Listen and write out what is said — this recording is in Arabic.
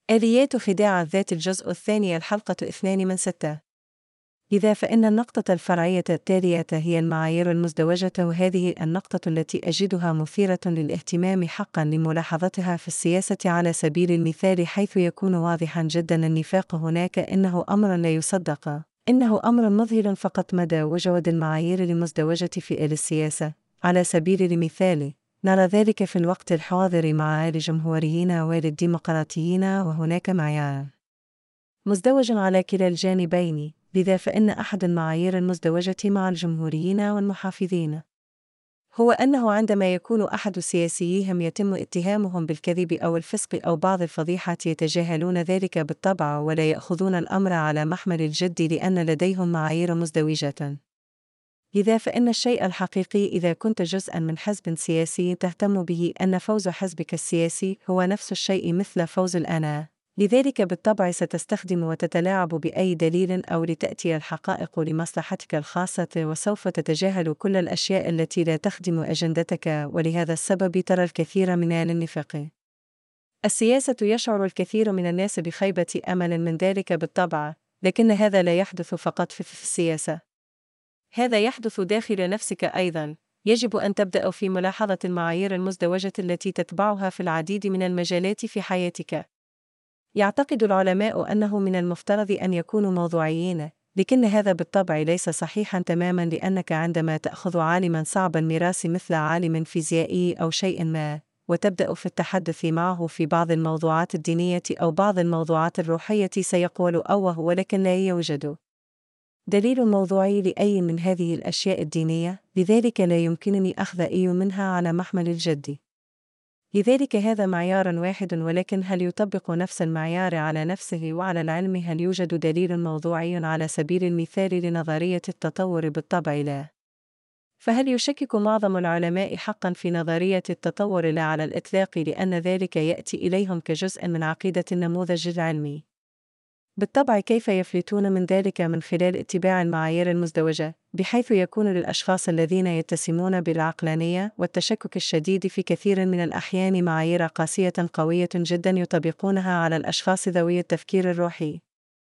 آليات خداع الذات الجزء الثاني الحلقة 2/6. إذا فإن النقطة الفرعية التالية هي المعايير المزدوجة، وهذه النقطة التي أجدها مثيرة للاهتمام حقا لملاحظتها في السياسة على سبيل المثال، حيث يكون واضحا جدا النفاق هناك. إنه أمر لا يصدق، إنه أمر مذهل فقط مدى وجود المعايير المزدوجة في السياسة. على سبيل المثال نرى ذلك في الوقت الحاضر مع الجمهوريين والديمقراطيين، وهناك معيار مزدوج على كلا الجانبين. لذا فإن أحد المعايير المزدوجة مع الجمهوريين والمحافظين هو أنه عندما يكون أحد سياسيهم يتم اتهامهم بالكذب أو الفسق أو بعض الفضيحة، يتجاهلون ذلك بالطبع ولا يأخذون الأمر على محمل الجد، لأن لديهم معايير مزدوجة. لذا فإن الشيء الحقيقي إذا كنت جزءاً من حزب سياسي تهتم به أن فوز حزبك السياسي هو نفس الشيء مثل فوز الآن. لذلك بالطبع ستستخدم وتتلاعب بأي دليل أو لتأتي الحقائق لمصلحتك الخاصة، وسوف تتجاهل كل الأشياء التي لا تخدم أجندتك. ولهذا السبب ترى الكثير من النفاق السياسة يشعر الكثير من الناس بخيبة أمل من ذلك بالطبع، لكن هذا لا يحدث فقط في السياسة، هذا يحدث داخل نفسك أيضاً. يجب أن تبدأ في ملاحظة المعايير المزدوجة التي تتبعها في العديد من المجالات في حياتك. يعتقد العلماء أنه من المفترض أن يكونوا موضوعيين، لكن هذا بالطبع ليس صحيحاً تماماً، لأنك عندما تأخذ عالماً صعب المراس مثل عالم فيزيائي أو شيء ما، وتبدأ في التحدث معه في بعض الموضوعات الدينية أو بعض الموضوعات الروحية، سيقول أوه، ولكن لا يوجد دليل موضوعي لأي من هذه الأشياء الدينية، لذلك لا يمكنني أخذ أي منها على محمل الجد. لذلك هذا معيار واحد، ولكن هل يطبق نفس المعيار على نفسه وعلى العلم؟ هل يوجد دليل موضوعي على سبيل المثال لنظرية التطور؟ بالطبع لا. فهل يشكك معظم العلماء حقا في نظرية التطور؟ لا على الإطلاق، لأن ذلك يأتي إليهم كجزء من عقيدة النموذج العلمي. بالطبع كيف يفلتون من ذلك؟ من خلال اتباع المعايير المزدوجة، بحيث يكون للأشخاص الذين يتسمون بالعقلانية والتشكك الشديد في كثير من الأحيان معايير قاسية قوية جدا يطبقونها على الأشخاص ذوي التفكير الروحي.